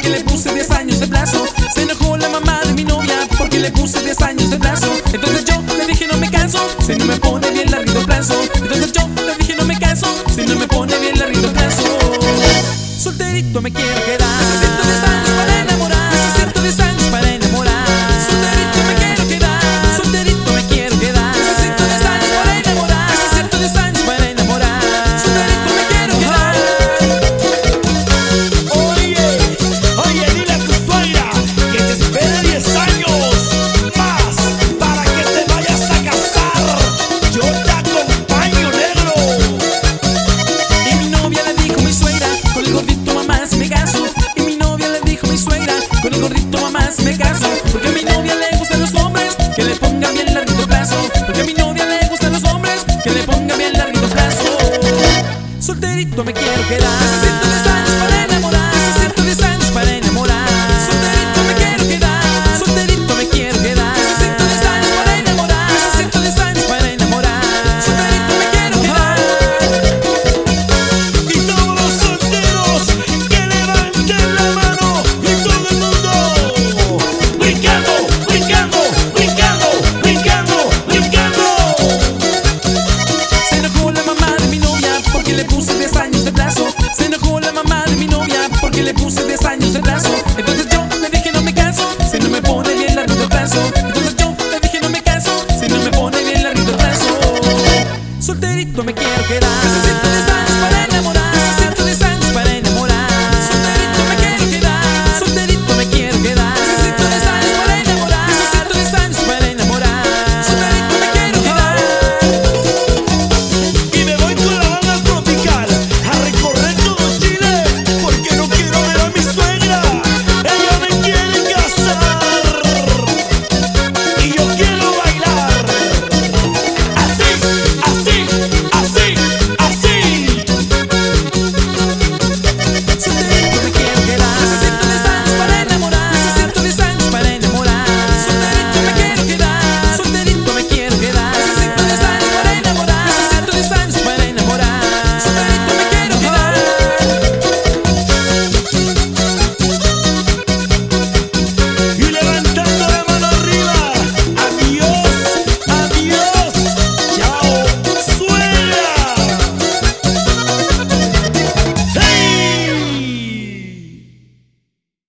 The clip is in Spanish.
le puse 10 años de plazo. Se enojó la mamá de mi novia porque le puse 10 años de plazo. Entonces yo le dije no me caso si no me pone bien larguito el plazo. Entonces yo le dije no me caso si no me pone bien larguito el plazo. Solterito me quiero quedar. Necesito 10 años para enamorar. Necesito 10 años para enamorar. Solterito me quiero quedar. Solterito me quiero quedar. Necesito 10 años para enamorar. Necesito 10 años para enamorar. Solterito me quiero quedar. Oye, dile a tu suegra que te espere 10 años más para que te vayas a casar. Yo te acompaño, negro. Y mi novia le dijo a mi suegra, con el gordito mamá si me caso. Y mi novia le dijo a mi suegra, con el gordito mamá si me caso. Porque a mi novia le gustan los hombres que le pongan bien larguito plazo. Porque a mi novia le gustan los hombres que le pongan bien larguito plazo. Solterito me quiero quedar. Necesito 10 años para enamorar. Necesito 10 años para enamorar. Solterito me quiero quedar. Solterito me quiero quedar. Necesito 10 años para enamorar. Necesito 10 años para enamorar. Solterito me quiero quedar. Y todos los solteros que levanten la mano. Y todo el mundo brincando, brincando, brincando, brincando, brincando. Se enojó la mamá de mi novia porque le puse 10 años de plazo. Se enojó la mamá de mi novia porque le puse 10 años de plazo.